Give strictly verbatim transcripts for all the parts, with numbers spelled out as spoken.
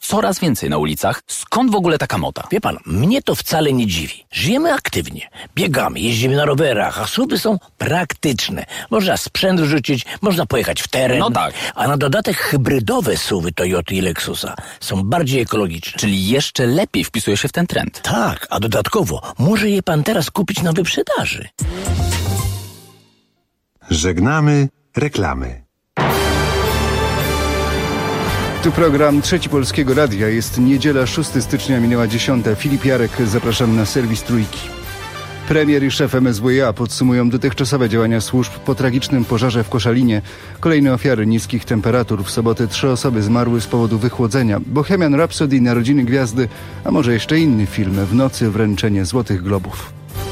coraz więcej na ulicach. Skąd w ogóle taka moda? Wie pan, mnie to wcale nie dziwi. Żyjemy aktywnie, biegamy, jeździmy na rowerach, a S U V y są praktyczne. Można sprzęt rzucić, można pojechać w teren. No tak. A na dodatek hybrydowe S U V y Toyoty i Lexusa są bardziej ekologiczne. Czyli jeszcze lepiej wpisuje się w ten trend. Tak, a dodatkowo może je pan teraz kupić na wyprzedaży. Żegnamy reklamy. Tu program Trzeci Polskiego Radia. Jest niedziela, szóstego stycznia, minęła dziesiąta. Filip Jarek, zapraszam na serwis Trójki. Premier i szef M S W iA podsumują dotychczasowe działania służb po tragicznym pożarze w Koszalinie. Kolejne ofiary niskich temperatur. W sobotę trzy osoby zmarły z powodu wychłodzenia. Bohemian Rhapsody, Narodziny Gwiazdy, a może jeszcze inny film. W nocy wręczenie Złotych Globów.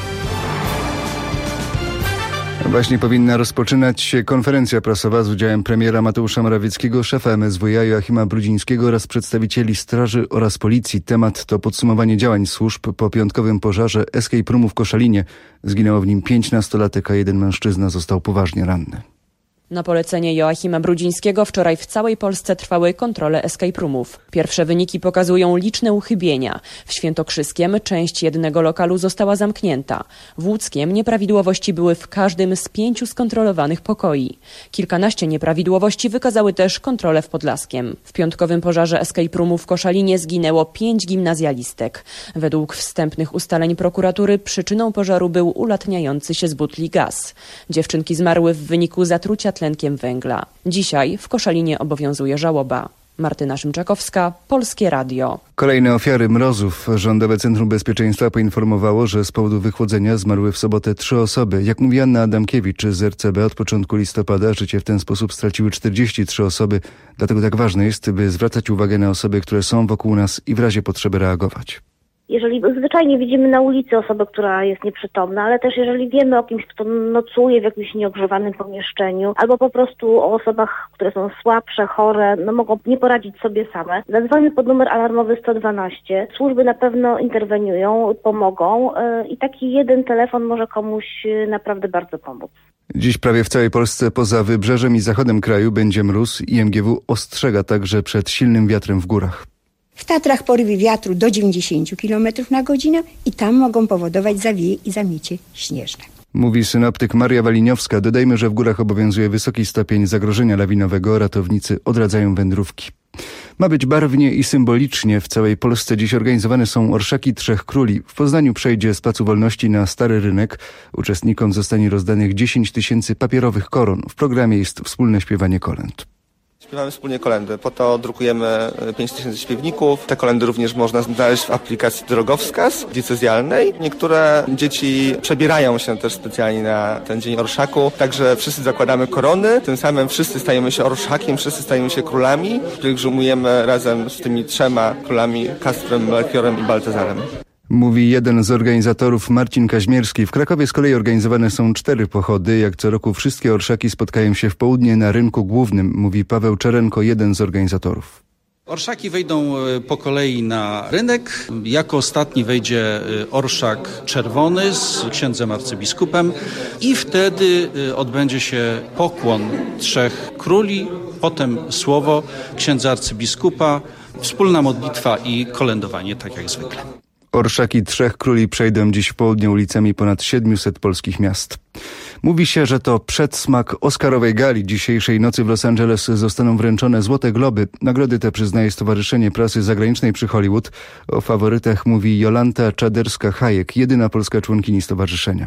Właśnie powinna rozpoczynać się konferencja prasowa z udziałem premiera Mateusza Morawieckiego, szefa M S W iA Joachima Brudzińskiego oraz przedstawicieli straży oraz policji. Temat to podsumowanie działań służb po piątkowym pożarze Escape Roomu w Koszalinie. Zginęło w nim pięć nastolatek, a jeden mężczyzna został poważnie ranny. Na polecenie Joachima Brudzińskiego wczoraj w całej Polsce trwały kontrole escape roomów. Pierwsze wyniki pokazują liczne uchybienia. W Świętokrzyskiem część jednego lokalu została zamknięta. W Łódzkiem nieprawidłowości były w każdym z pięciu skontrolowanych pokoi. Kilkanaście nieprawidłowości wykazały też kontrole w Podlaskiem. W piątkowym pożarze escape roomu w Koszalinie zginęło pięć gimnazjalistek. Według wstępnych ustaleń prokuratury przyczyną pożaru był ulatniający się z butli gaz. Dziewczynki zmarły w wyniku zatrucia tlenkiem węgla. Dzisiaj w Koszalinie obowiązuje żałoba. Martyna Szymczakowska, Polskie Radio. Kolejne ofiary mrozów. Rządowe Centrum Bezpieczeństwa poinformowało, że z powodu wychłodzenia zmarły w sobotę trzy osoby. Jak mówi Anna Adamkiewicz z R C B, od początku listopada życie w ten sposób straciły czterdzieści trzy osoby. Dlatego tak ważne jest, by zwracać uwagę na osoby, które są wokół nas i w razie potrzeby reagować. Jeżeli zwyczajnie widzimy na ulicy osobę, która jest nieprzytomna, ale też jeżeli wiemy o kimś, kto nocuje w jakimś nieogrzewanym pomieszczeniu, albo po prostu o osobach, które są słabsze, chore, no mogą nie poradzić sobie same, zadzwonimy pod numer alarmowy sto dwanaście. Służby na pewno interweniują, pomogą yy, i taki jeden telefon może komuś yy, naprawdę bardzo pomóc. Dziś prawie w całej Polsce poza wybrzeżem i zachodem kraju będzie mróz. I M G W ostrzega także przed silnym wiatrem w górach. W Tatrach porywy wiatru do dziewięćdziesiąt kilometrów na godzinę i tam mogą powodować zawieje i zamiecie śnieżne. Mówi synoptyk Maria Waliniowska. Dodajmy, że w górach obowiązuje wysoki stopień zagrożenia lawinowego. Ratownicy odradzają wędrówki. Ma być barwnie i symbolicznie. W całej Polsce dziś organizowane są Orszaki Trzech Króli. W Poznaniu przejdzie z Placu Wolności na Stary Rynek. Uczestnikom zostanie rozdanych dziesięć tysięcy papierowych koron. W programie jest wspólne śpiewanie kolęd. Śpiewamy wspólnie kolędy, po to drukujemy pięć tysięcy śpiewników. Te kolędy również można znaleźć w aplikacji Drogowskaz diecezjalnej. Niektóre dzieci przebierają się też specjalnie na ten dzień orszaku, także wszyscy zakładamy korony, tym samym wszyscy stajemy się orszakiem, wszyscy stajemy się królami. Pielgrzymujemy razem z tymi trzema królami, Kasprem, Melchiorem i Baltazarem. Mówi jeden z organizatorów, Marcin Kaźmierski. W Krakowie z kolei organizowane są cztery pochody. Jak co roku wszystkie orszaki spotkają się w południe na rynku głównym, mówi Paweł Czerenko, jeden z organizatorów. Orszaki wejdą po kolei na rynek. Jako ostatni wejdzie orszak czerwony z księdzem arcybiskupem i wtedy odbędzie się pokłon trzech króli, potem słowo księdza arcybiskupa, wspólna modlitwa i kolędowanie, tak jak zwykle. Orszaki Trzech Króli przejdą dziś w południe ulicami ponad siedmiuset polskich miast. Mówi się, że to przedsmak Oscarowej gali. Dzisiejszej nocy w Los Angeles zostaną wręczone Złote Globy. Nagrody te przyznaje Stowarzyszenie Prasy Zagranicznej przy Hollywood. O faworytach mówi Jolanta Czaderska-Hajek, jedyna polska członkini stowarzyszenia.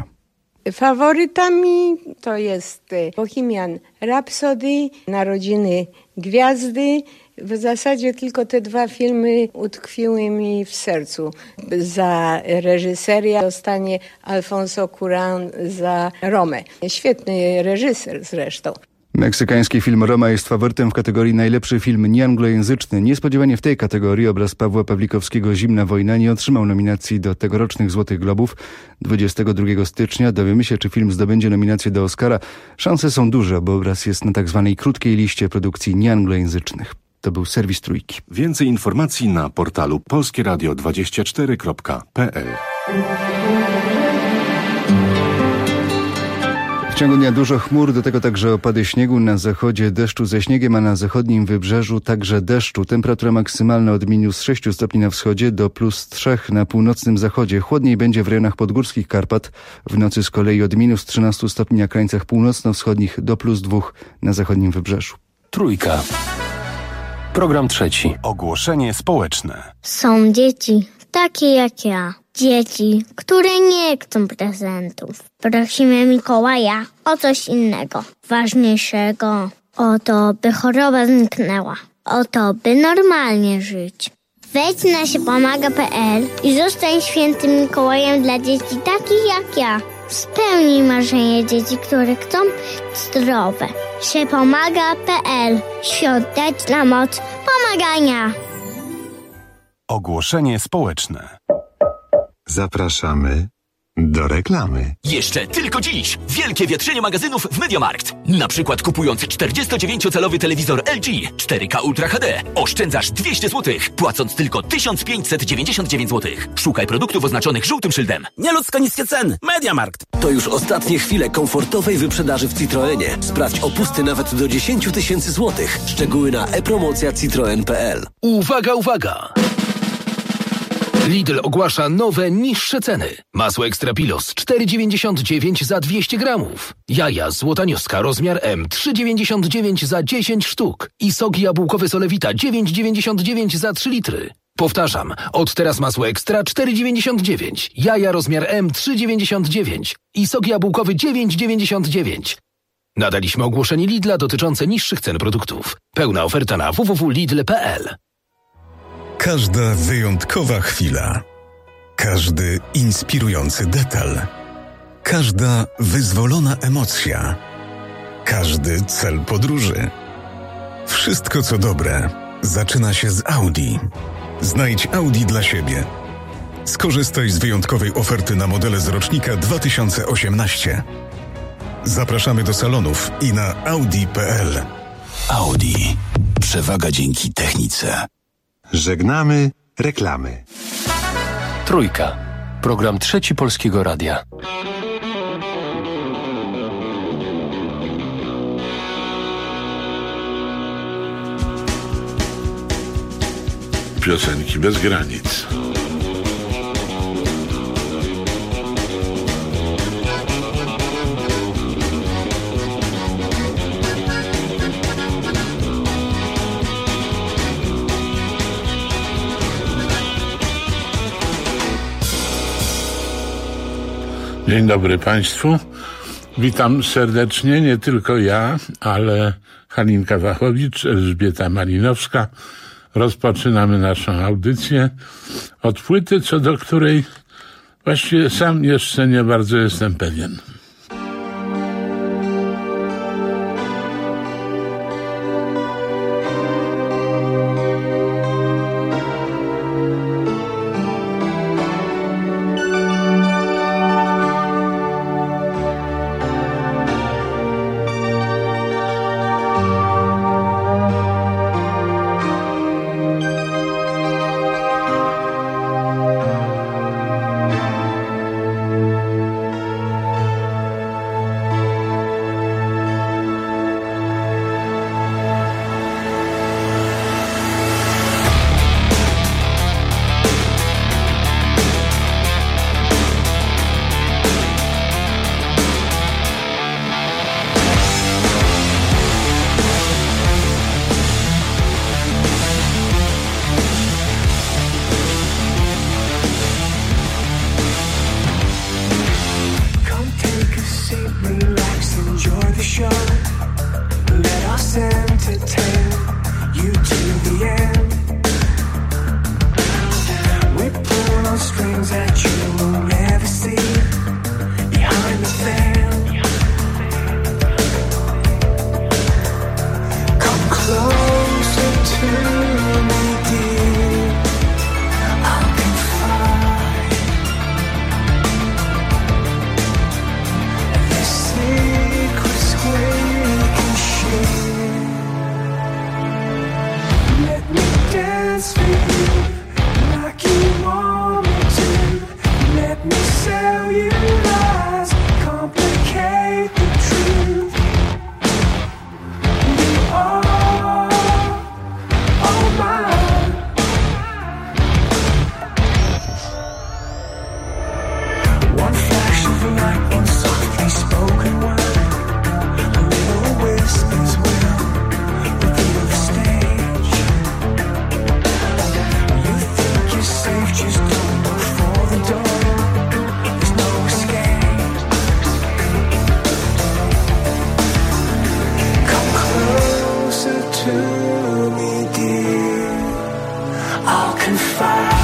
Faworytami to jest Bohemian Rhapsody, Narodziny Gwiazdy. W zasadzie tylko te dwa filmy utkwiły mi w sercu. Za reżyserię dostanie Alfonso Cuarón za Romę. Świetny reżyser zresztą. Meksykański film Roma jest faworytem w kategorii najlepszy film nieanglojęzyczny. Niespodziewanie w tej kategorii obraz Pawła Pawlikowskiego Zimna wojna nie otrzymał nominacji do tegorocznych Złotych Globów. dwudziestego drugiego stycznia dowiemy się, czy film zdobędzie nominację do Oscara. Szanse są duże, bo obraz jest na tak zwanej krótkiej liście produkcji nieanglojęzycznych. To był serwis Trójki. Więcej informacji na portalu polskie radio dwadzieścia cztery kropka p l. ciągu dnia dużo chmur, do tego także opady śniegu, na zachodzie deszczu ze śniegiem, a na zachodnim wybrzeżu także deszczu. Temperatura maksymalna od minus sześciu stopni na wschodzie do plus trzech na północnym zachodzie. Chłodniej będzie w rejonach podgórskich Karpat, w nocy z kolei od minus trzynastu stopni na krańcach północno-wschodnich do plus dwóch na zachodnim wybrzeżu. Trójka. Program trzeci. Ogłoszenie społeczne. Są dzieci takie jak ja. Dzieci, które nie chcą prezentów. Prosimy Mikołaja o coś innego, ważniejszego. O to, by choroba zniknęła. O to, by normalnie żyć. Wejdź na siepomaga kropka pe el i zostań świętym Mikołajem dla dzieci takich jak ja. Spełnij marzenie dzieci, które chcą być zdrowe. siepomaga kropka pe el. Świąteczna moc pomagania. Ogłoszenie społeczne. Zapraszamy do reklamy. Jeszcze tylko dziś wielkie wietrzenie magazynów w MediaMarkt. Na przykład kupując czterdziestodziewięciocalowy telewizor L G cztery K Ultra H D oszczędzasz dwieście złotych, płacąc tylko tysiąc pięćset dziewięćdziesiąt dziewięć złotych. Szukaj produktów oznaczonych żółtym szyldem. Nieludzko niskie ceny. MediaMarkt. To już ostatnie chwile komfortowej wyprzedaży w Citroenie. Sprawdź opusty nawet do dziesięć tysięcy złotych. Szczegóły na e-promocja citroen kropka pe el. Uwaga, uwaga! Lidl ogłasza nowe, niższe ceny. Masło Ekstra Pilos cztery dziewięćdziesiąt dziewięć za dwieście gramów. Jaja Złota Nioska rozmiar M trzy dziewięćdziesiąt dziewięć za dziesięć sztuk. I sok jabłkowy Solewita dziewięć dziewięćdziesiąt dziewięć za trzy litry. Powtarzam, od teraz masło Ekstra cztery dziewięćdziesiąt dziewięć. Jaja rozmiar M trzy dziewięćdziesiąt dziewięć. I sok jabłkowy dziewięć dziewięćdziesiąt dziewięć. Nadaliśmy ogłoszenie Lidla dotyczące niższych cen produktów. Pełna oferta na w w w kropka lidl kropka pe el. Każda wyjątkowa chwila, każdy inspirujący detal, każda wyzwolona emocja, każdy cel podróży. Wszystko co dobre zaczyna się z Audi. Znajdź Audi dla siebie. Skorzystaj z wyjątkowej oferty na modele z rocznika dwa tysiące osiemnaście. Zapraszamy do salonów i na audi kropka pe el. Audi. Przewaga dzięki technice. Żegnamy reklamy. Trójka. Program trzeci Polskiego Radia. Piosenki bez granic. Dzień dobry Państwu. Witam serdecznie, nie tylko ja, ale Halinka Wachowicz, Elżbieta Malinowska. Rozpoczynamy naszą audycję od płyty, co do której właściwie sam jeszcze nie bardzo jestem pewien. Let me sell you lies, complicate the truth. I'll confide.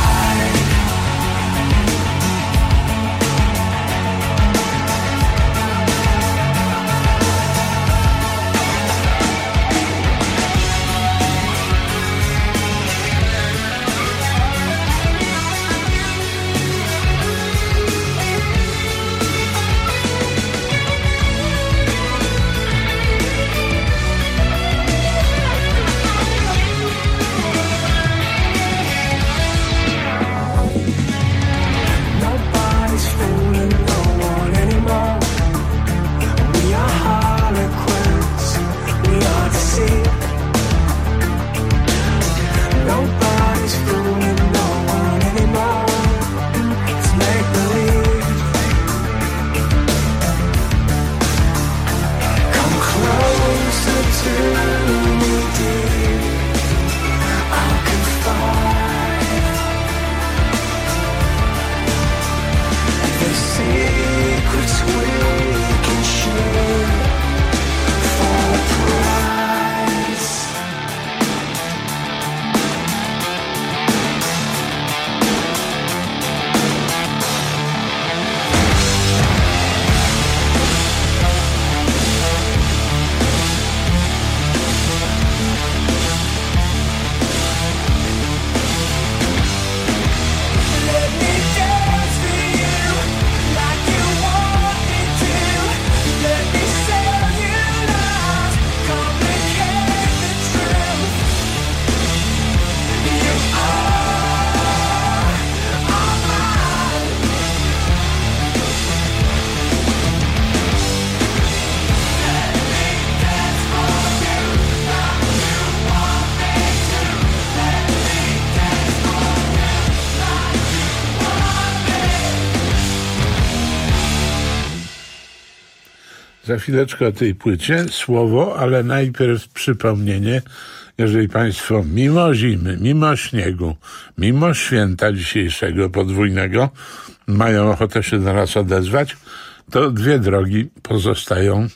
Za chwileczkę o tej płycie słowo, ale najpierw przypomnienie, jeżeli Państwo mimo zimy, mimo śniegu, mimo święta dzisiejszego podwójnego mają ochotę się do nas odezwać, to dwie drogi pozostają,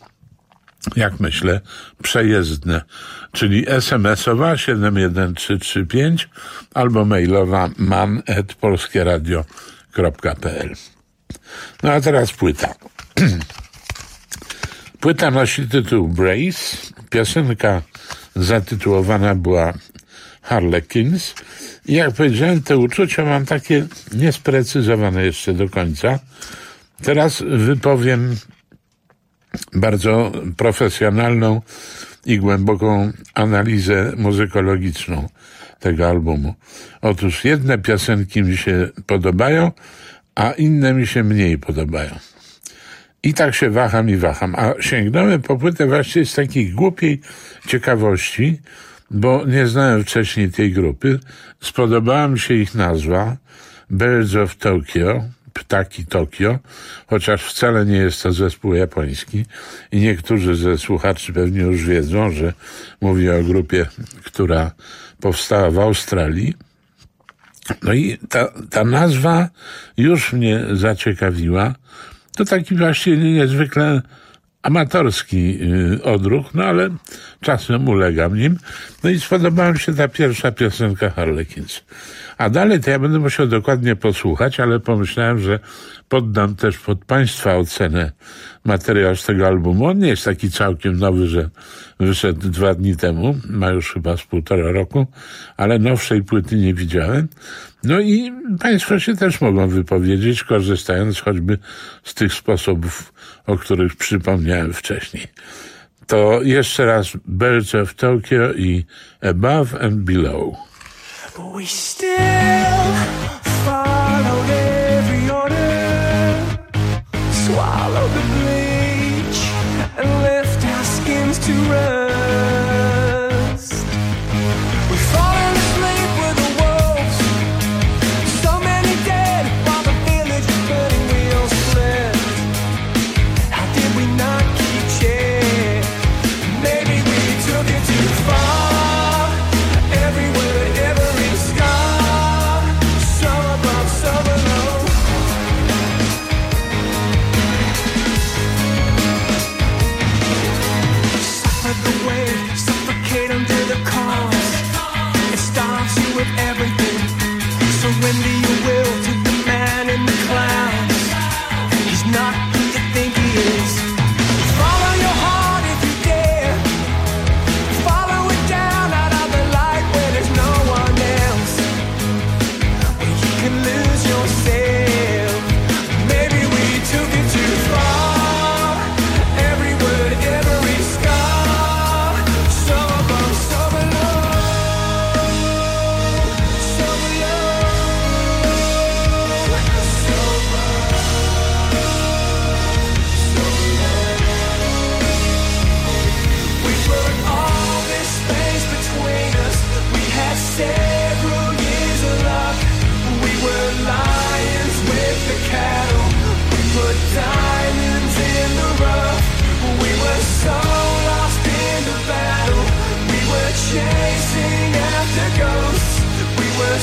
jak myślę, przejezdne, czyli es em esowa siedem jeden trzy trzy pięć albo mailowa man at polskieradio kropka pe el. No a teraz płyta. Płyta nosi tytuł Brace. Piosenka zatytułowana była Harlequins. I jak powiedziałem, te uczucia mam takie niesprecyzowane jeszcze do końca. Teraz wypowiem bardzo profesjonalną i głęboką analizę muzykologiczną tego albumu. Otóż jedne piosenki mi się podobają, a inne mi się mniej podobają. I tak się waham i waham. A sięgnąłem po płytę właśnie z takiej głupiej ciekawości, bo nie znałem wcześniej tej grupy. Spodobała mi się ich nazwa Birds of Tokyo, Ptaki Tokio, chociaż wcale nie jest to zespół japoński i niektórzy ze słuchaczy pewnie już wiedzą, że mówię o grupie, która powstała w Australii. No i ta, ta nazwa już mnie zaciekawiła. To taki właśnie niezwykle amatorski odruch, no ale czasem ulegam nim. No i spodobała mi się ta pierwsza piosenka Harlequins. A dalej to ja będę musiał dokładnie posłuchać, ale pomyślałem, że poddam też pod Państwa ocenę materiał z tego albumu. On nie jest taki całkiem nowy, że wyszedł dwa dni temu, ma już chyba z półtora roku, ale nowszej płyty nie widziałem. No i Państwo się też mogą wypowiedzieć, korzystając choćby z tych sposobów, o których przypomniałem wcześniej. To jeszcze raz Birds of Tokyo i Above and Below. We still followed every order, swallowed the bleach and left our skins to rust. We've fallen asleep with the wolves, so many dead while the village burning wheels slept. How did we not keep check? Maybe we took it too far. Everywhere, every sky.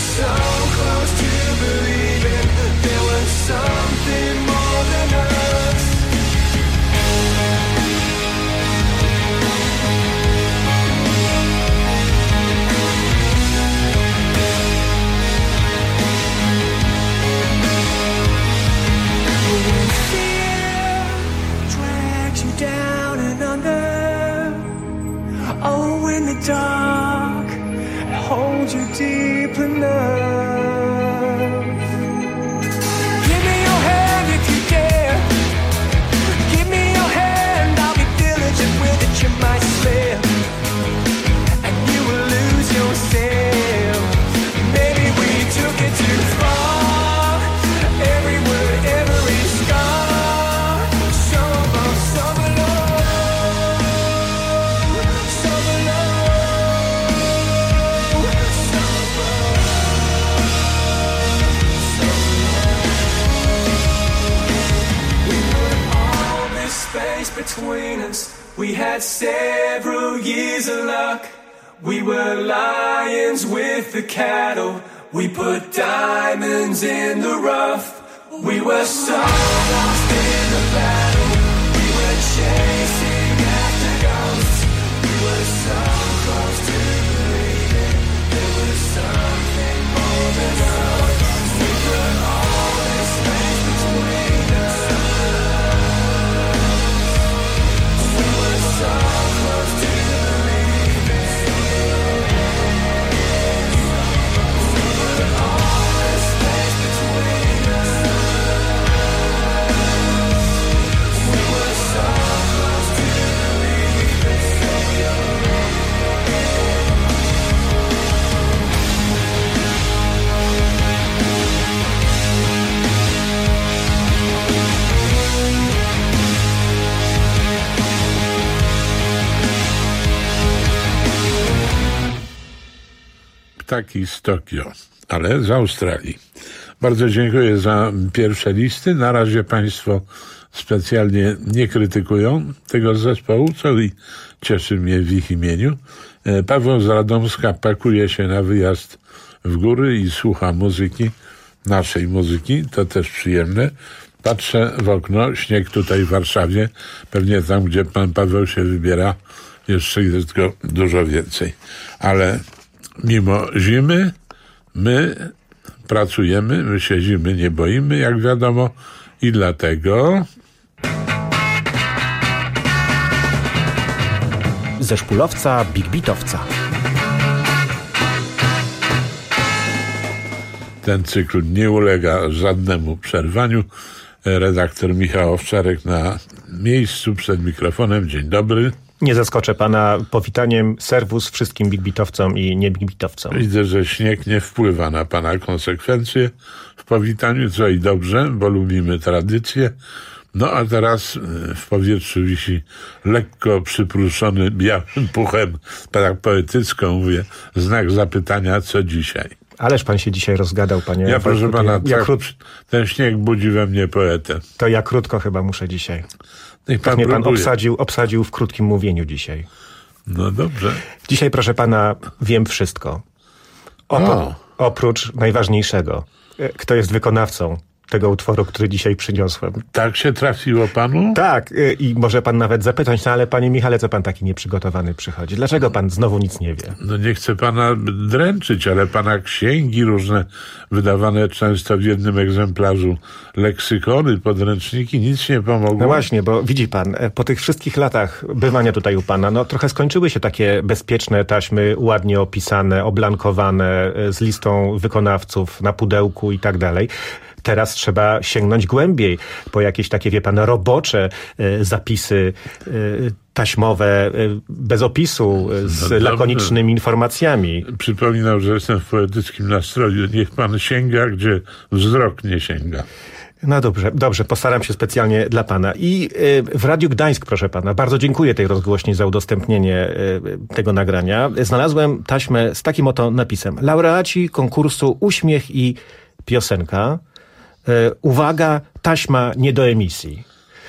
so close to believing there was something more than us. When fear drags you down and under, oh, when the dark holds you deep enough. Give me your hand if you dare. Give me your hand, I'll be diligent with it. You might slip and you will lose yourself. Maybe we took it too far. Every word, every scar. Some of us suffer love. Suffer love. We put all this space between us. We had several years of luck. We were lions with the cattle. We put diamonds in the rough. We were so lost in the battle. We were chasing after ghosts. We were so close to believing there was something more than us. We put all this space between us. We were so close to believing. We put all this space between us. We were so close to believing. Ptaki z Tokio, ale z Australii. Bardzo dziękuję za pierwsze listy. Na razie Państwo specjalnie nie krytykują tego zespołu, co i cieszy mnie w ich imieniu. E, Paweł z Radomska pakuje się na wyjazd w góry i słucha muzyki, naszej muzyki, to też przyjemne. Patrzę w okno, śnieg tutaj w Warszawie, pewnie tam, gdzie pan Paweł się wybiera, jeszcze jest go dużo więcej. Ale mimo zimy my pracujemy, my się zimy nie boimy, jak wiadomo, i dlatego ze szpulowca Big Beatowca. ten cykl nie ulega żadnemu przerwaniu. Redaktor Michał Owczarek na miejscu przed mikrofonem. Dzień dobry. Nie zaskoczę pana powitaniem. Serwus wszystkim bigbitowcom i nie bigbitowcom. Widzę, że śnieg nie wpływa na pana konsekwencje w powitaniu, co i dobrze, bo lubimy tradycję. No a teraz w powietrzu wisi lekko przypruszony białym puchem, tak poetycko mówię, znak zapytania, co dzisiaj. Ależ pan się dzisiaj rozgadał, panie. Ja proszę Wojtku, pana, ja, ja tak, krót... ten śnieg budzi we mnie poetę. To ja krótko chyba muszę dzisiaj. Niech pan tak mnie pan próbuje. obsadził, obsadził w krótkim mówieniu dzisiaj. No dobrze. Dzisiaj, proszę pana, wiem wszystko. Opro- oprócz najważniejszego. Kto jest wykonawcą tego utworu, który dzisiaj przyniosłem. Tak się trafiło panu? Tak, i może pan nawet zapytać, no ale panie Michale, co pan taki nieprzygotowany przychodzi? Dlaczego pan znowu nic nie wie? No nie chcę pana dręczyć, ale pana księgi różne, wydawane często w jednym egzemplarzu, leksykony, podręczniki, nic nie pomogło. No właśnie, bo widzi pan, po tych wszystkich latach bywania tutaj u pana, no trochę skończyły się takie bezpieczne taśmy, ładnie opisane, oblankowane, z listą wykonawców na pudełku i tak dalej. Teraz trzeba sięgnąć głębiej po jakieś takie, wie pan, robocze y, zapisy y, taśmowe, y, bez opisu, y, z no lakonicznymi informacjami. Przypominam, że jestem w poetyckim nastroju. Niech pan sięga, gdzie wzrok nie sięga. No dobrze, dobrze, postaram się specjalnie dla pana. I y, w Radiu Gdańsk, proszę pana, bardzo dziękuję tej rozgłośni za udostępnienie y, tego nagrania. Znalazłem taśmę z takim oto napisem. Laureaci konkursu Uśmiech i piosenka. Uwaga, taśma nie do emisji.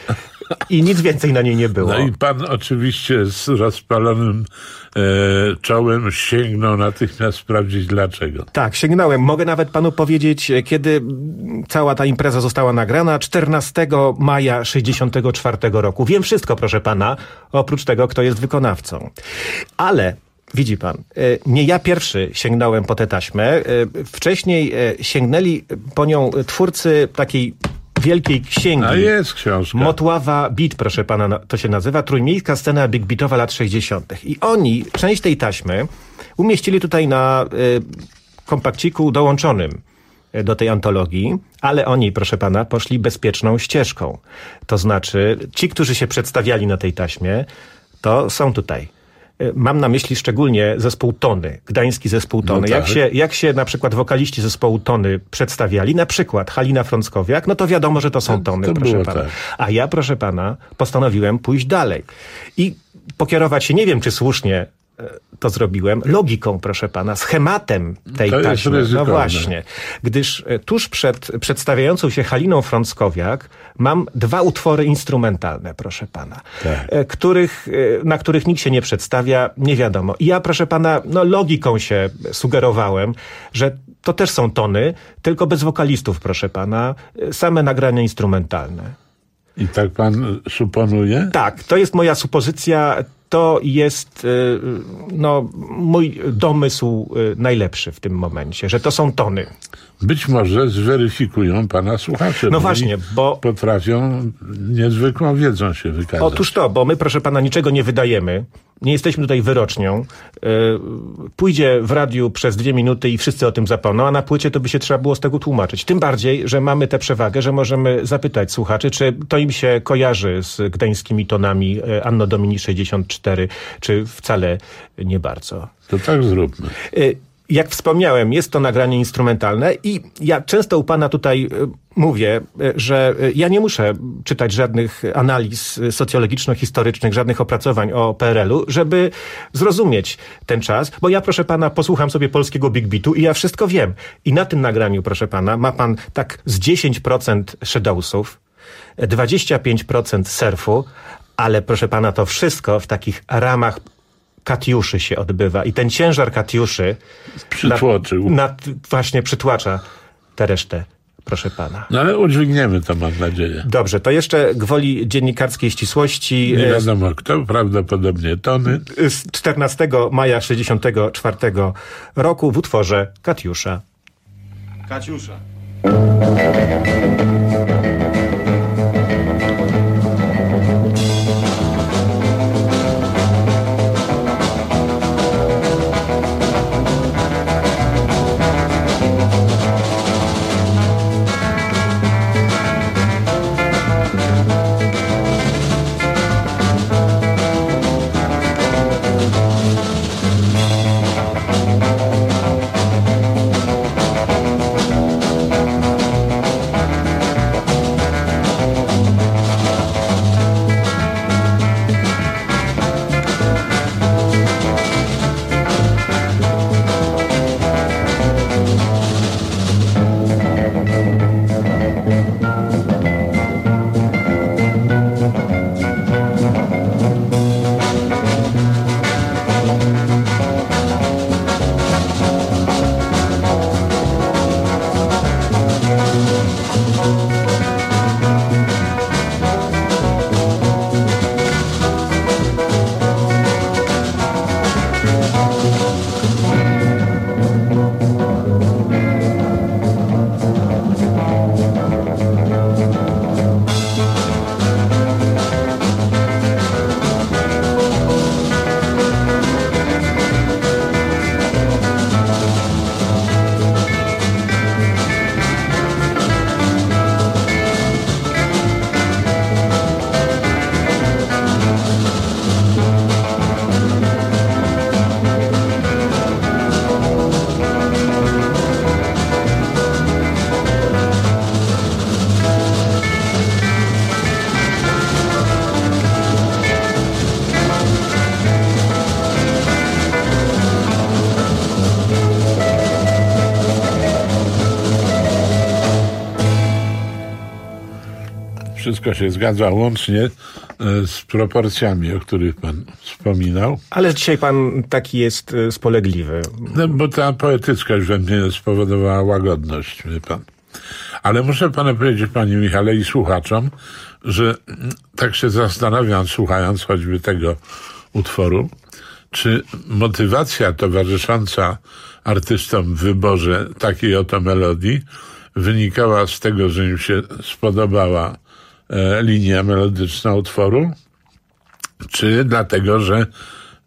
i nic więcej na niej nie było. No i pan oczywiście z rozpalonym e, czołem sięgnął natychmiast sprawdzić dlaczego. Tak, sięgnąłem. Mogę nawet panu powiedzieć, kiedy cała ta impreza została nagrana. czternastego maja sześćdziesiątego czwartego roku. Wiem wszystko, proszę pana, oprócz tego, kto jest wykonawcą. Ale widzi pan, nie ja pierwszy sięgnąłem po tę taśmę. Wcześniej sięgnęli po nią twórcy takiej wielkiej księgi. A jest książka. Motława Beat, proszę pana, to się nazywa. Trójmiejska scena big beatowa lat sześćdziesiątych. I oni część tej taśmy umieścili tutaj na y, kompakciku dołączonym do tej antologii, ale oni, proszę pana, poszli bezpieczną ścieżką. To znaczy, ci, którzy się przedstawiali na tej taśmie, to są tutaj. Mam na myśli szczególnie zespół Tony, gdański zespół Tony. No tak. jak, się, jak się na przykład wokaliści zespołu Tony przedstawiali, na przykład Halina Frąckowiak, no to wiadomo, że to są To- Tony, to proszę było pana. tak. A ja, proszę pana, postanowiłem pójść dalej i pokierować się, nie wiem czy słusznie e, to zrobiłem, logiką, proszę pana, schematem tej To jest taśmy. No ryzykowne. właśnie, gdyż e, tuż przed przedstawiającą się Haliną Frąckowiak mam dwa utwory instrumentalne, proszę pana, Tak. e, których, e, na których nikt się nie przedstawia, nie wiadomo. I ja, proszę pana, no logiką się sugerowałem, że to też są Tony, tylko bez wokalistów, proszę pana, e, same nagrania instrumentalne. I tak pan suponuje? Tak, to jest moja supozycja, to jest y, no, mój domysł y, najlepszy w tym momencie, że to są Tony. Być może zweryfikują pana słuchacze. No bo właśnie, oni bo... potrafią niezwykłą wiedzą się wykazać. Otóż to, bo my, proszę pana, niczego nie wydajemy. Nie jesteśmy tutaj wyrocznią. Yy, pójdzie w radiu przez dwie minuty i wszyscy o tym zapomną, a na płycie to by się trzeba było z tego tłumaczyć. Tym bardziej, że mamy tę przewagę, że możemy zapytać słuchaczy, czy to im się kojarzy z gdańskimi tonami yy, Anno Domini sześćdziesiąt cztery, czy wcale nie bardzo. To tak zróbmy. Yy, Jak wspomniałem, jest to nagranie instrumentalne i ja często u pana tutaj y, mówię, y, że y, ja nie muszę czytać żadnych analiz y, socjologiczno-historycznych, żadnych opracowań o P R L-u, żeby zrozumieć ten czas, bo ja, proszę pana, posłucham sobie polskiego big beatu i ja wszystko wiem. I na tym nagraniu, proszę pana, ma pan tak z dziesięć procent shadowsów, dwadzieścia pięć procent surfu, ale proszę pana, to wszystko w takich ramach Katiuszy się odbywa i ten ciężar Katiuszy Przytłoczył. Nad, nad, właśnie przytłacza tę resztę, proszę pana. No ale udźwigniemy to, mam nadzieję. Dobrze, to jeszcze gwoli dziennikarskiej ścisłości. Nie wiadomo kto, prawdopodobnie Tony. Z czternastego maja sześćdziesiątego czwartego roku w utworze Katiusza. Katiusza. Katiusza. wszystko się zgadza, łącznie e, z proporcjami, o których pan wspominał. Ale dzisiaj pan taki jest e, spolegliwy. No, bo ta poetyckość we mnie spowodowała łagodność, wie pan. Ale muszę panu powiedzieć, panie Michale, i słuchaczom, że tak się zastanawiam, słuchając choćby tego utworu, czy motywacja towarzysząca artystom w wyborze takiej oto melodii wynikała z tego, że im się spodobała e, linia melodyczna utworu, czy dlatego, że e,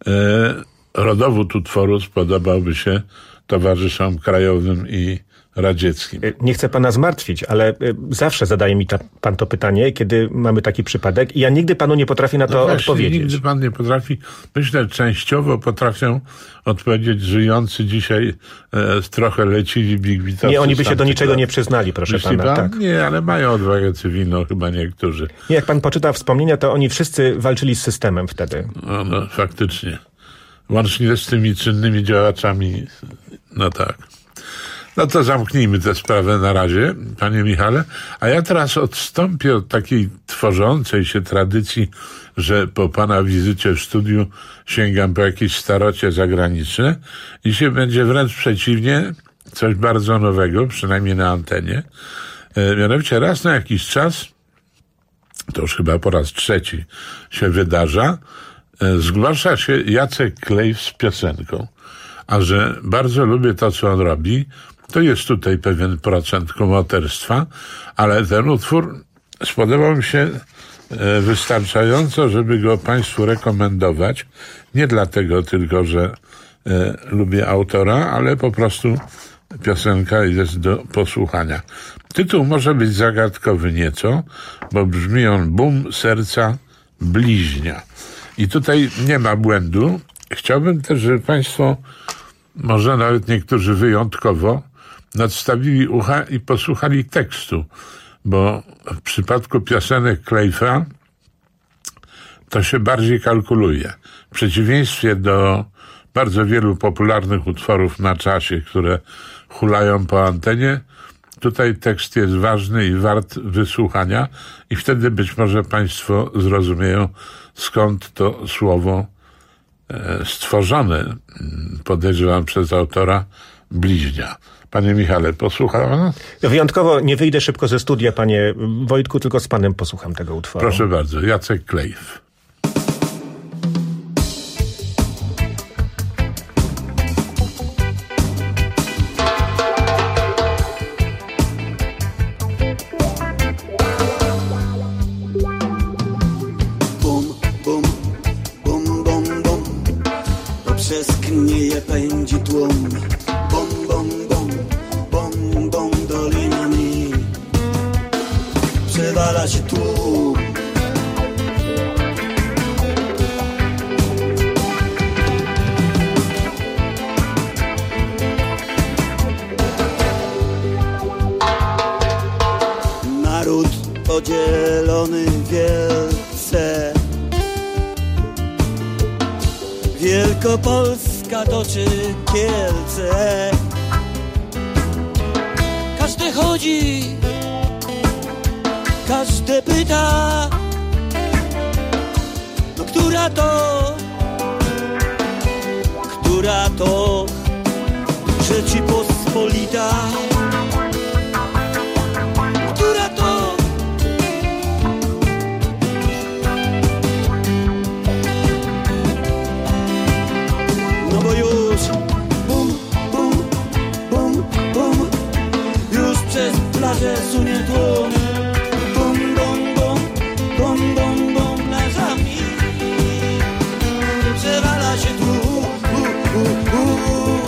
rodowód utworu spodobałby się towarzyszom krajowym i radzieckim. Nie chcę pana zmartwić, ale zawsze zadaje mi ta, pan to pytanie, kiedy mamy taki przypadek i ja nigdy panu nie potrafię na to no właśnie, odpowiedzieć. Nigdy pan nie potrafi. Myślę, częściowo potrafią odpowiedzieć żyjący dzisiaj e, trochę lecili bigbitowcy. Nie, oni by się do niczego nie przyznali, proszę Myśli pana. Pan? Tak. Nie, ale mają odwagę cywilną chyba niektórzy. Nie, jak pan poczyta wspomnienia, to oni wszyscy walczyli z systemem wtedy. No, no faktycznie. Łącznie z tymi czynnymi działaczami. No tak. No to zamknijmy tę sprawę na razie, panie Michale. A ja teraz odstąpię od takiej tworzącej się tradycji, że po pana wizycie w studiu sięgam po jakieś starocie zagraniczne i się będzie wręcz przeciwnie, coś bardzo nowego, przynajmniej na antenie. E, mianowicie raz na jakiś czas, to już chyba po raz trzeci się wydarza, e, zgłasza się Jacek Klejf z piosenką. A że bardzo lubię to, co on robi, to jest tutaj pewien procent komoterstwa, ale ten utwór spodobał mi się wystarczająco, żeby go państwu rekomendować. Nie dlatego tylko, że e, lubię autora, ale po prostu piosenka jest do posłuchania. Tytuł może być zagadkowy nieco, bo brzmi on Bum serca bliźnia. I tutaj nie ma błędu. Chciałbym też, żeby państwo, może nawet niektórzy wyjątkowo, nadstawili ucha i posłuchali tekstu, bo w przypadku piosenek Klejfa to się bardziej kalkuluje. W przeciwieństwie do bardzo wielu popularnych utworów na czasie, które hulają po antenie, tutaj tekst jest ważny i wart wysłuchania i wtedy być może państwo zrozumieją, skąd to słowo e, stworzone, podejrzewam przez autora, bliźnia. Panie Michale, posłucha pan? Wyjątkowo nie wyjdę szybko ze studia, panie Wojtku, tylko z panem posłucham tego utworu. Proszę bardzo, Jacek Klejf. Bum, bum, bum, bum, bum. Poprzez knieje pędzi tłum. Bum, bum, bum, bum, bum, dolinami przewala się tłum. Naród podzielony wielce, Wielkopolska toczy Kielce. Każdy chodzi, każdy pyta, no która to, która to Rzeczypospolita, która to. No bo już bum, bum, bum, bum, już przez plażę sunie tłum. Bum, bum, bum, bum, bum, bum, plażami przewala się tłum. U, u, u.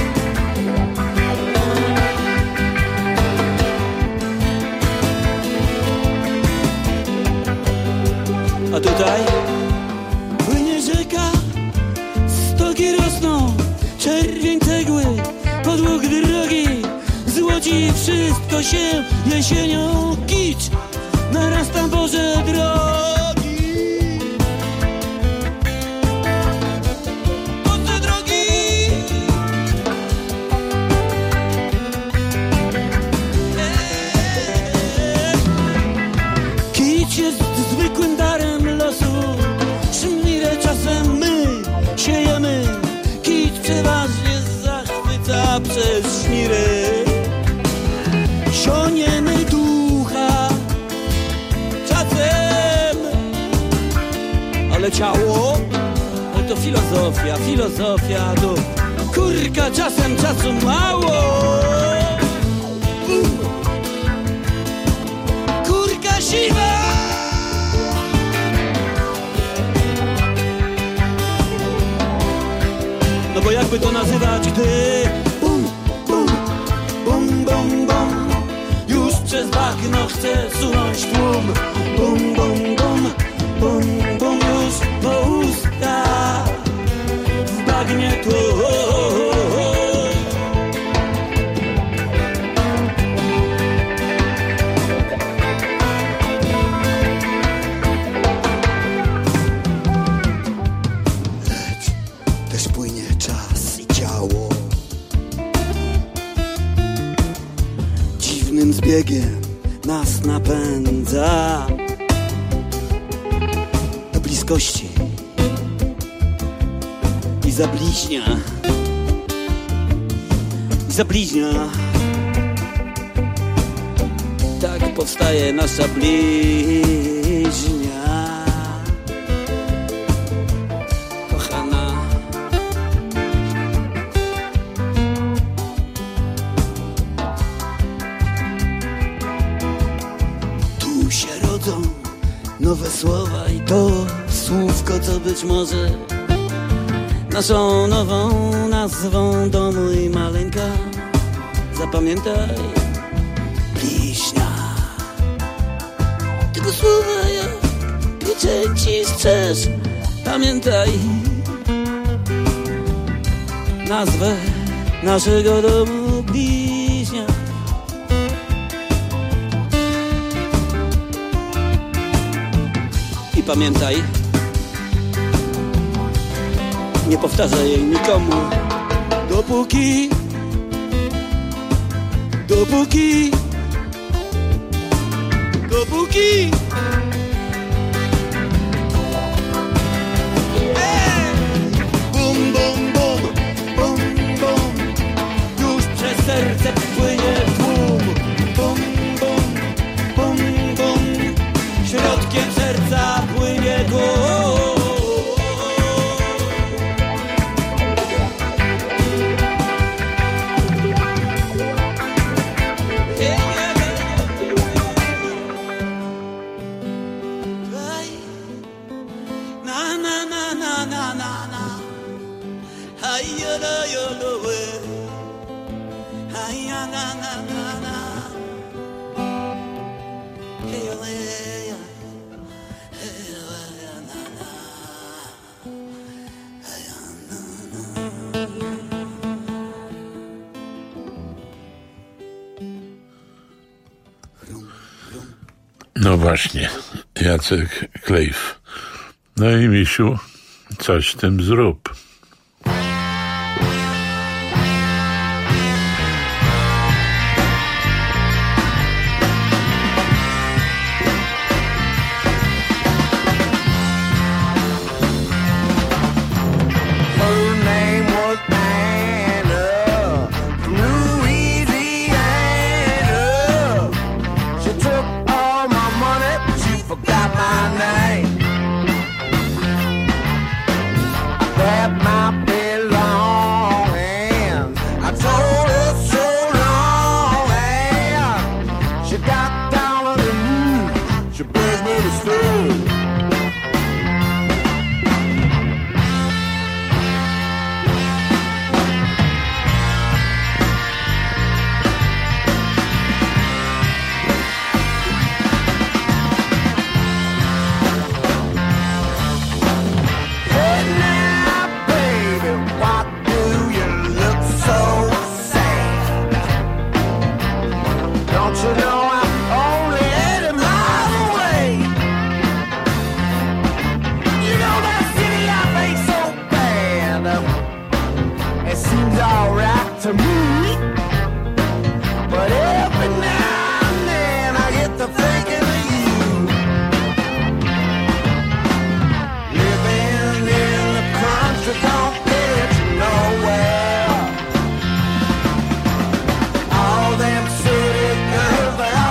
A tutaj płynie rzeka, stogi rosną, czerwień cegły, podłog drogi, z łodzi wszystko się jesienią kicz, narasta Boże drogi. Boże drogi. Eee. Kicz leciało. No to filozofia, filozofia, to kurka, czasem czasu mało. Kurka siwa. No bo jakby to nazywać, gdy bum, bum, bum, bum, bum, już przez bagno chce sunąć tłum. Bum, bum, bum, bum, bum, już po usta w bagnie tłum. Też płynie czas i ciało dziwnym zbiegiem nas napędza do bliskości i zabliźnia, i zabliźnia. Tak powstaje nasza bliźnia. Kochana, tu się rodzą nowe słowa i to słówko, co być może naszą nową nazwą domu i maleńka. Zapamiętaj, bliźnia. Tego słowa jak pieczęci strzeż. Pamiętaj nazwę naszego domu, bliźnia. I pamiętaj, nie powtarzaj jej nikomu, dopóki, dopóki, dopóki. Ej! Bum, bum, bum, bum, bum, już przez serce płynie tłum. Bum, bum, bum, bum, środkiem serca płynie tłum. No właśnie, Jacek Klejf. No i misiu, coś z tym zrób.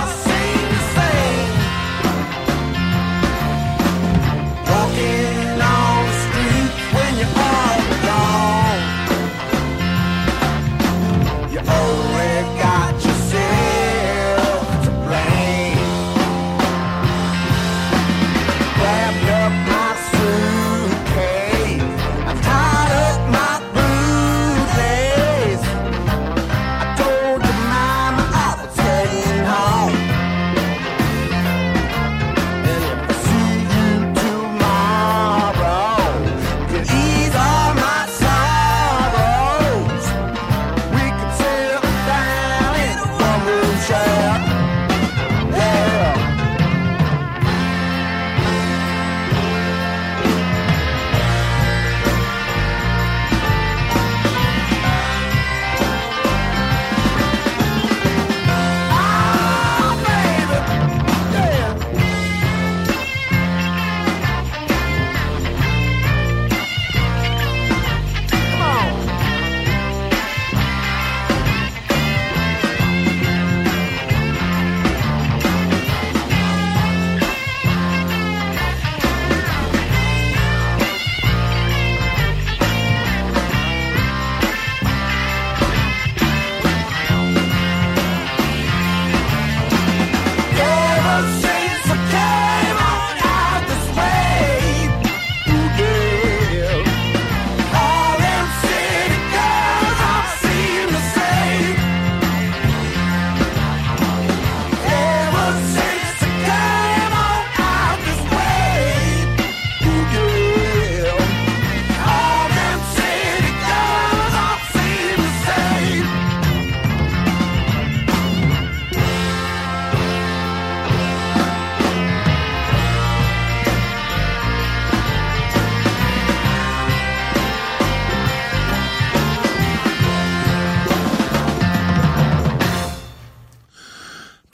Walking on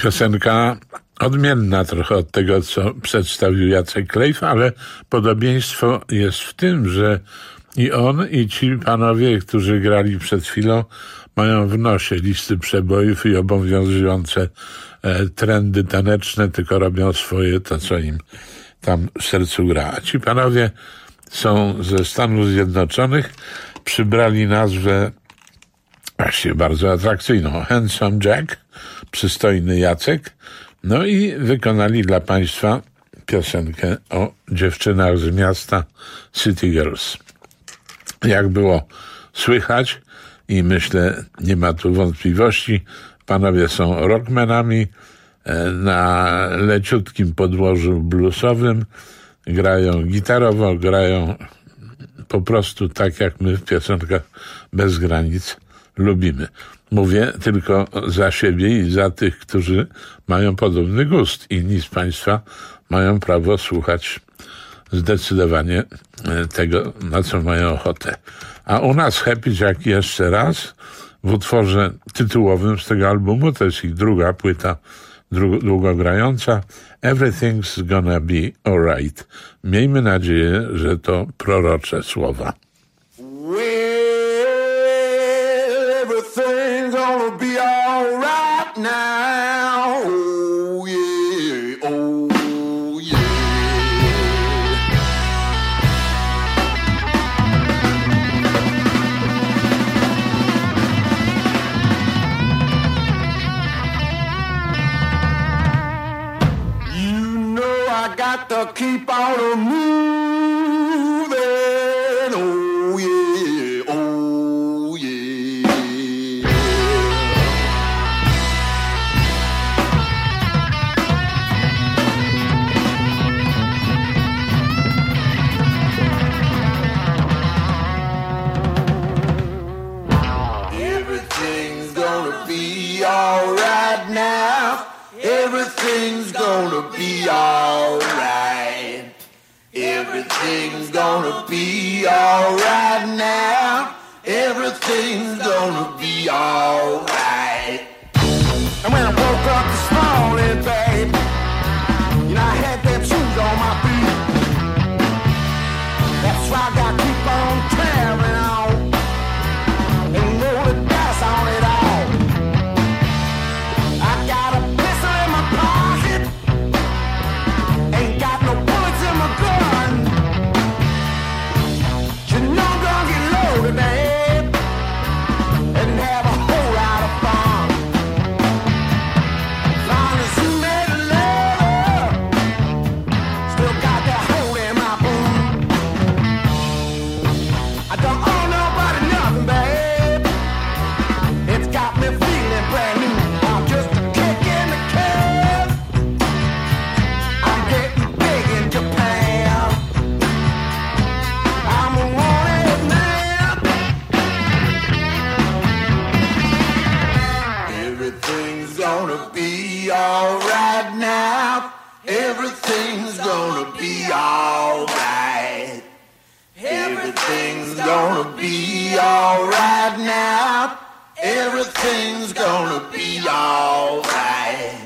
Piosenka odmienna trochę od tego, co przedstawił Jacek Klejf, ale podobieństwo jest w tym, że i on, i ci panowie, którzy grali przed chwilą, mają w nosie listy przebojów i obowiązujące e, trendy taneczne, tylko robią swoje, to co im tam w sercu gra. A ci panowie są ze Stanów Zjednoczonych, przybrali nazwę właśnie bardzo atrakcyjną. Handsome Jack, przystojny Jacek, no i wykonali dla państwa piosenkę o dziewczynach z miasta, City Girls. Jak było słychać i myślę, nie ma tu wątpliwości, panowie są rockmenami, na leciutkim podłożu bluesowym, grają gitarowo, grają po prostu tak, jak my w piosenkach Bez Granic lubimy. Mówię tylko za siebie i za tych, którzy mają podobny gust. Inni z państwa mają prawo słuchać zdecydowanie tego, na co mają ochotę. A u nas Happy Jack jeszcze raz w utworze tytułowym z tego albumu, to jest ich druga płyta długo grająca, Everything's Gonna Be Alright. Miejmy nadzieję, że to prorocze słowa. Well, everything's gonna be alright now. Oh yeah, oh yeah. You know I got to keep on moving. Oh yeah, oh yeah. Everything's gonna be alright now. Everything's gonna be alright. Everything's gonna be alright now. Everything's gonna be alright. And when I woke up this morning, babe, you know I had them shoes on my feet. That's why I gotta keep on traveling on and roll the dice on it all. I got a pistol in my pocket, ain't got no bullets in my gun. You know I'm gonna get loaded, babe, and have a whole lot of fun. Long as you made a love, still got that hole in my boot. I don't owe nobody nothing, babe. It's got me feeling brand new. I'm just a kick in the can. I'm getting big in Japan. I'm a wanted man. Everything's gonna be alright now. Everything's gonna be alright. Everything's gonna be alright now. Everything's gonna be alright.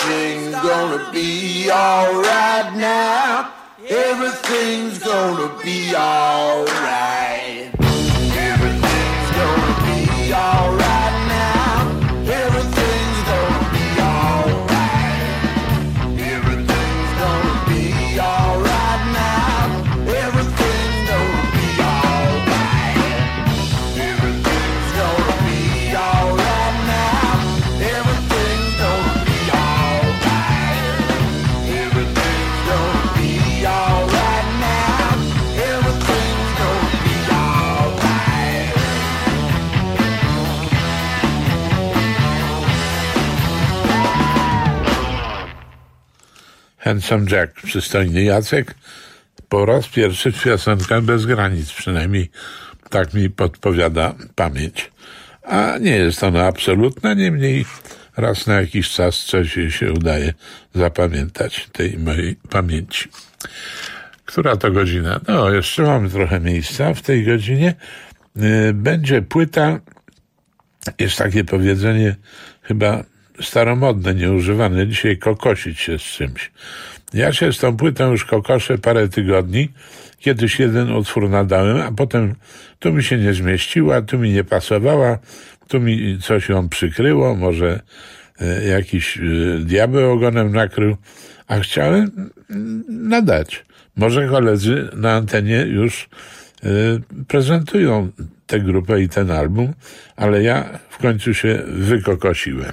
Everything's gonna be alright now. Everything's gonna be alright. Everything's gonna be alright now. Everything's gonna be alright. Everything's gonna be alright now. Everything's gonna be alright. Everything's gonna be alright now. Everything's gonna be alright. Everything's gonna be alright now. Everything's gonna be alright. Handsome Jack, przystojny Jacek, po raz pierwszy w piosenkach Bez granic, przynajmniej tak mi podpowiada pamięć. A nie jest ono absolutne, niemniej raz na jakiś czas coś się udaje zapamiętać tej mojej pamięci. Która to godzina? No, jeszcze mamy trochę miejsca w tej godzinie. Yy, będzie płyta, jest takie powiedzenie chyba staromodne, nieużywane dzisiaj, kokosić się z czymś. Ja się z tą płytą już kokoszę parę tygodni. Kiedyś jeden utwór nadałem, a potem tu mi się nie zmieściła, tu mi nie pasowała, tu mi coś ją przykryło, może e, jakiś e, diabeł ogonem nakrył, a chciałem nadać. Może koledzy na antenie już e, prezentują tę grupę i ten album, ale ja w końcu się wykokosiłem.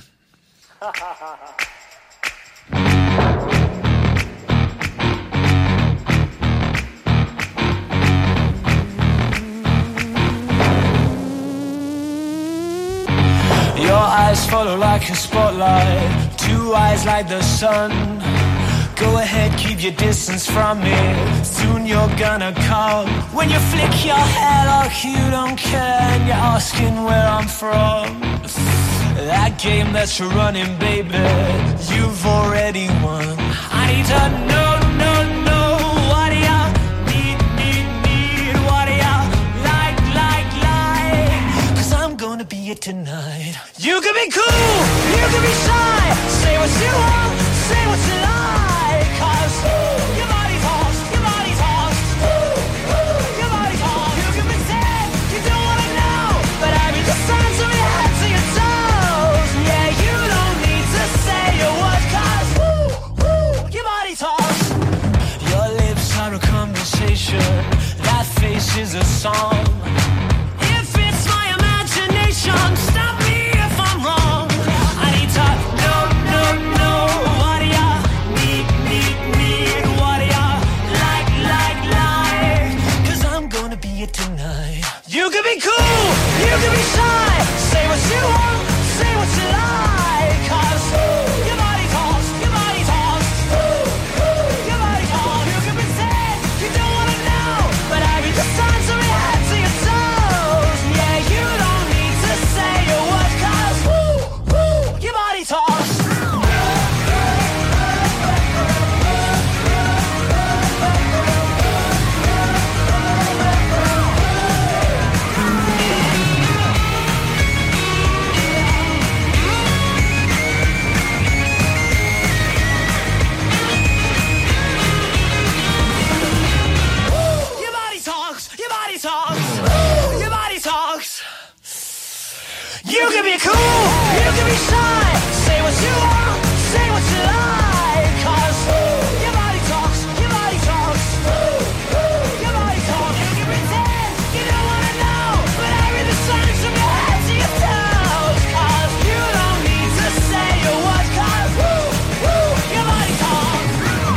Your eyes follow like a spotlight, two eyes like the sun. Go ahead, keep your distance from me, soon you're gonna come. When you flick your hair like you don't care and you're asking where I'm from, that game that you're running, baby, you've already won. I need to know, know, know, what do ya need, need, need, what do ya like, like, like, cause I'm gonna be it tonight. You can be cool, you can be shy, say what you want, say what you like, cause ooh, your body talks, your body talks, ooh, ooh, your body talks. You can pretend you don't wanna know, but I read the signs from your head to your toes. Yeah, you don't need to say a word, cause ooh, ooh, your body talks. Your lips are a conversation, that face is a song. If it's my imagination, stop me if I'm wrong. I need to know, know, know, what do ya need, need, need, what do ya like, like, like, cause I'm gonna be it tonight. You can be cool, you can be shy, say what you want, say what you like, cause ooh, your body talks, your body talks, ooh, ooh, your body talks. You can pretend you don't wanna know, but I read the signs from your head to your toes. Yeah, you don't need to say a word, cause ooh, ooh, your body talks. Your body talks, your body talks, your body talks. You can be cool, you can be shy, say what you want, say what you like, cause your body talks, your body talks, your body talks. You can pretend you don't wanna know, but I read the signs from your head to your toes, cause you don't need to say a word, cause your body talks.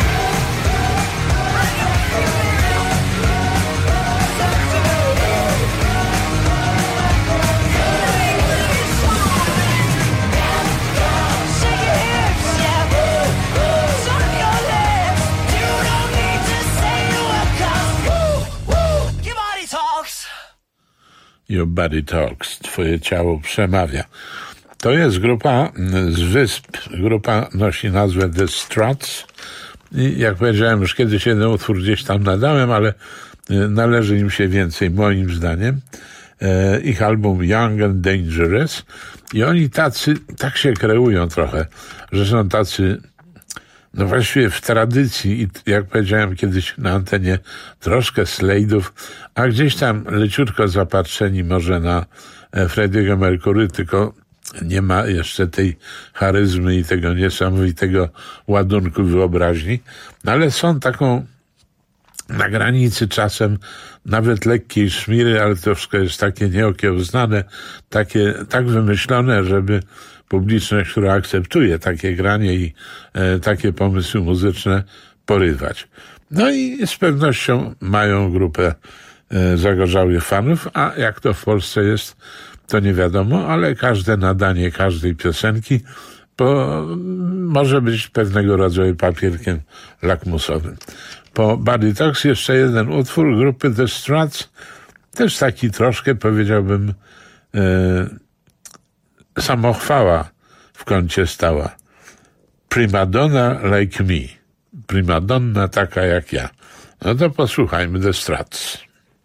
Shake your hips, yeah, turn your lips. You don't need to say a word, cause your body talks. Your Body Talks, twoje ciało przemawia. To jest grupa z Wysp. Grupa nosi nazwę The Struts i jak powiedziałem, już kiedyś jeden utwór gdzieś tam nadałem, ale należy im się więcej, moim zdaniem. e, ich album Young and Dangerous i oni tacy, tak się kreują trochę, że są tacy, no właściwie w tradycji i jak powiedziałem kiedyś na antenie, troszkę Slade'ów, a gdzieś tam leciutko zapatrzeni może na Freddie'ego Mercury, tylko nie ma jeszcze tej charyzmy i tego niesamowitego ładunku wyobraźni, no ale są taką na granicy czasem nawet lekkiej szmiry, ale to wszystko jest takie nieokiełznane, takie, tak wymyślone, żeby publiczność, która akceptuje takie granie i e, takie pomysły muzyczne, porywać. No i z pewnością mają grupę e, zagorzałych fanów, a jak to w Polsce jest, to nie wiadomo, ale każde nadanie każdej piosenki po, może być pewnego rodzaju papierkiem lakmusowym. Po Buddy Talks jeszcze jeden utwór grupy The Struts, też taki troszkę, powiedziałbym, e, samochwała w kącie stała. Primadonna like me. Primadonna taka jak ja. No to posłuchajmy The Struts.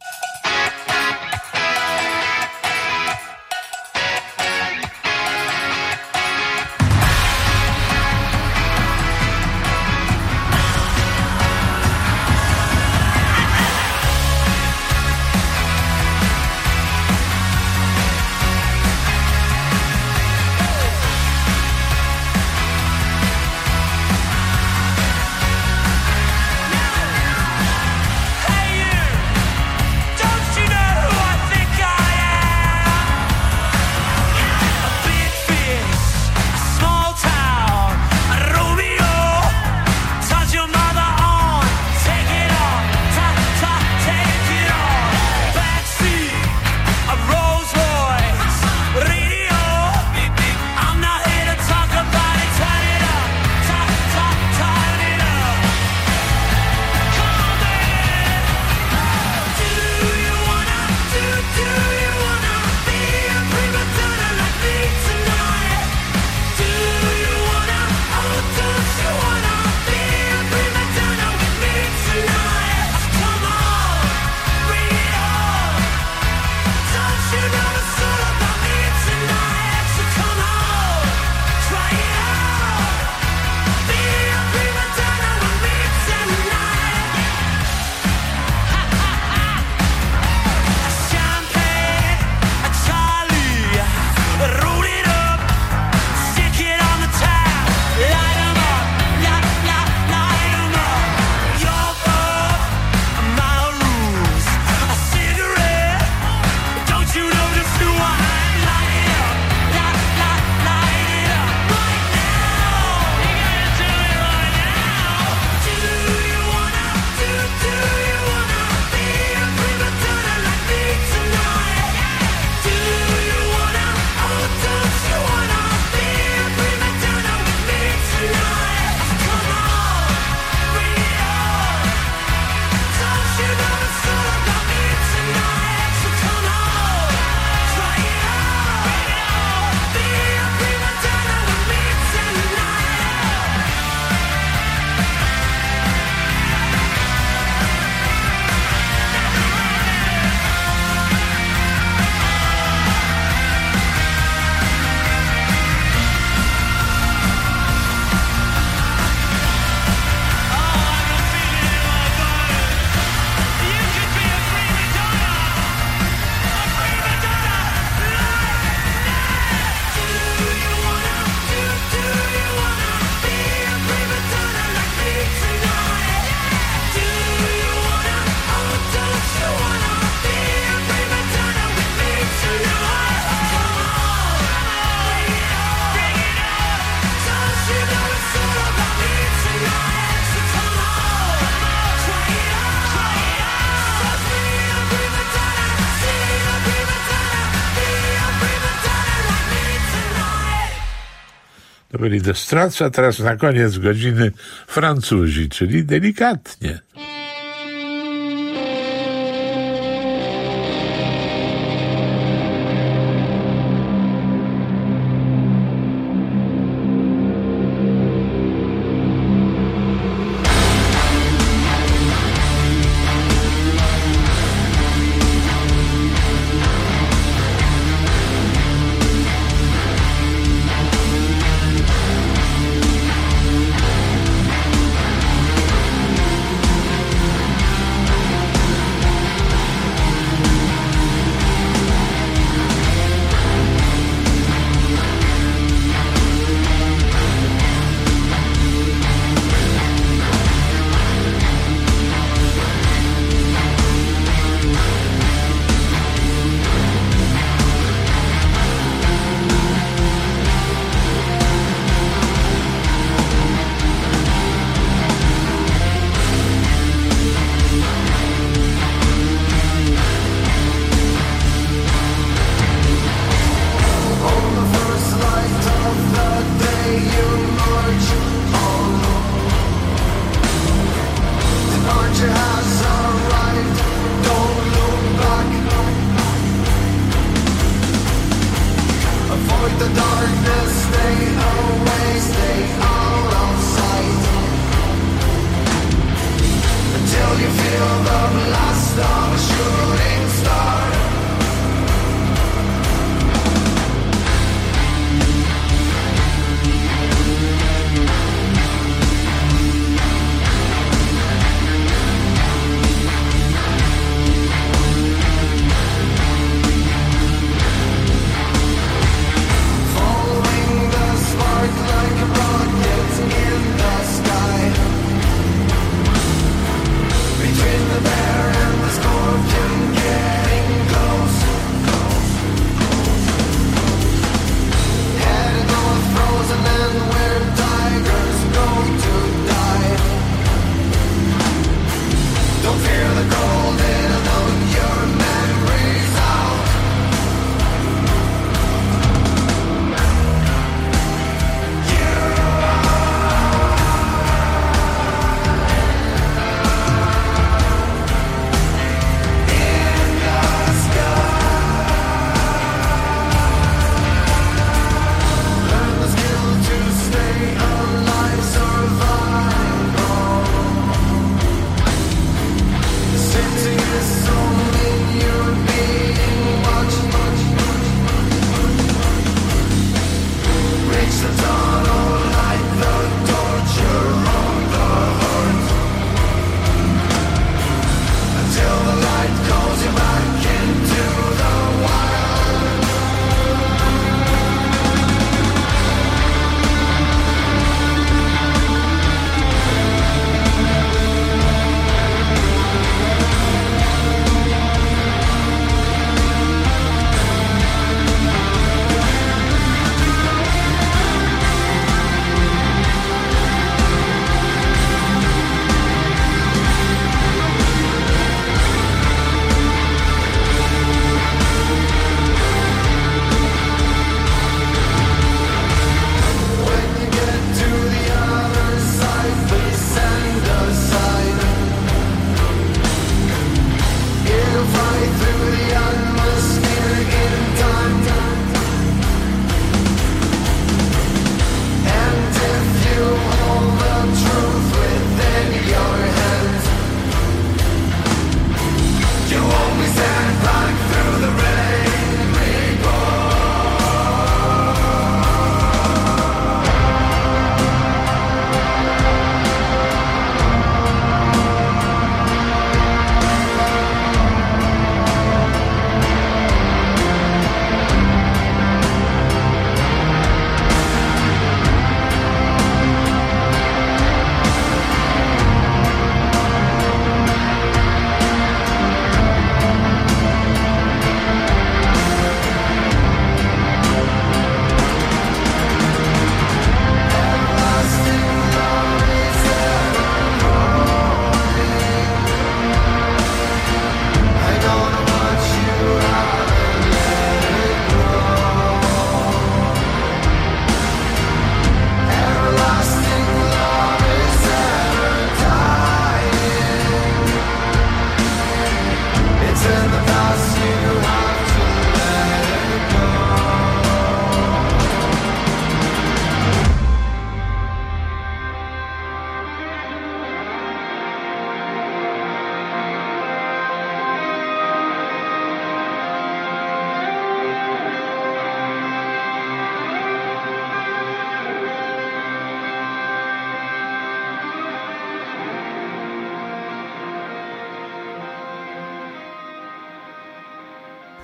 To byli The Struts, a teraz na koniec godziny Francuzi, czyli delikatnie.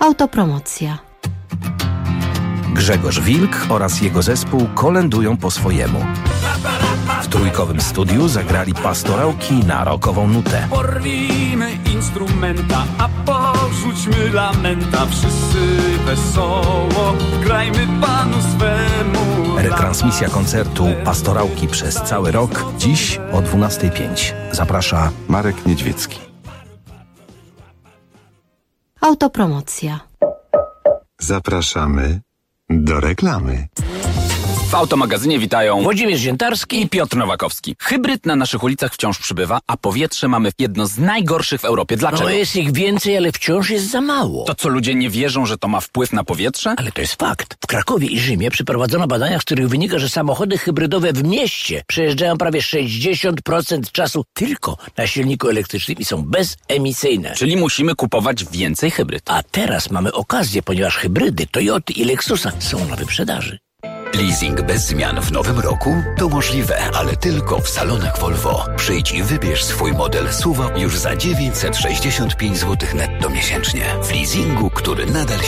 Autopromocja. Grzegorz Wilk oraz jego zespół kolędują po swojemu. W trójkowym studiu zagrali Pastorałki na rockową nutę. Porwijmy instrumenta, a porzućmy lamenta. Wszyscy wesoło, grajmy Panu swemu. Retransmisja koncertu Pastorałki przez cały rok dziś o dwunasta pięć. Zaprasza Marek Niedźwiecki. Autopromocja. Zapraszamy do reklamy. W Automagazynie witają Włodzimierz Ziętarski i Piotr Nowakowski. Hybryd na naszych ulicach wciąż przybywa, a powietrze mamy jedno z najgorszych w Europie. Dlaczego? No jest ich więcej, ale wciąż jest za mało. To co, ludzie nie wierzą, że to ma wpływ na powietrze? Ale to jest fakt. W Krakowie i Rzymie przeprowadzono badania, z których wynika, że samochody hybrydowe w mieście przejeżdżają prawie sześćdziesiąt procent czasu tylko na silniku elektrycznym i są bezemisyjne. Czyli musimy kupować więcej hybryd. A teraz mamy okazję, ponieważ hybrydy Toyoty i Lexusa są na wyprzedaży. Leasing bez zmian w nowym roku? To możliwe, ale tylko w salonach Volvo. Przyjdź i wybierz swój model S U V już za dziewięćset sześćdziesiąt pięć złotych netto miesięcznie. W leasingu, który nadal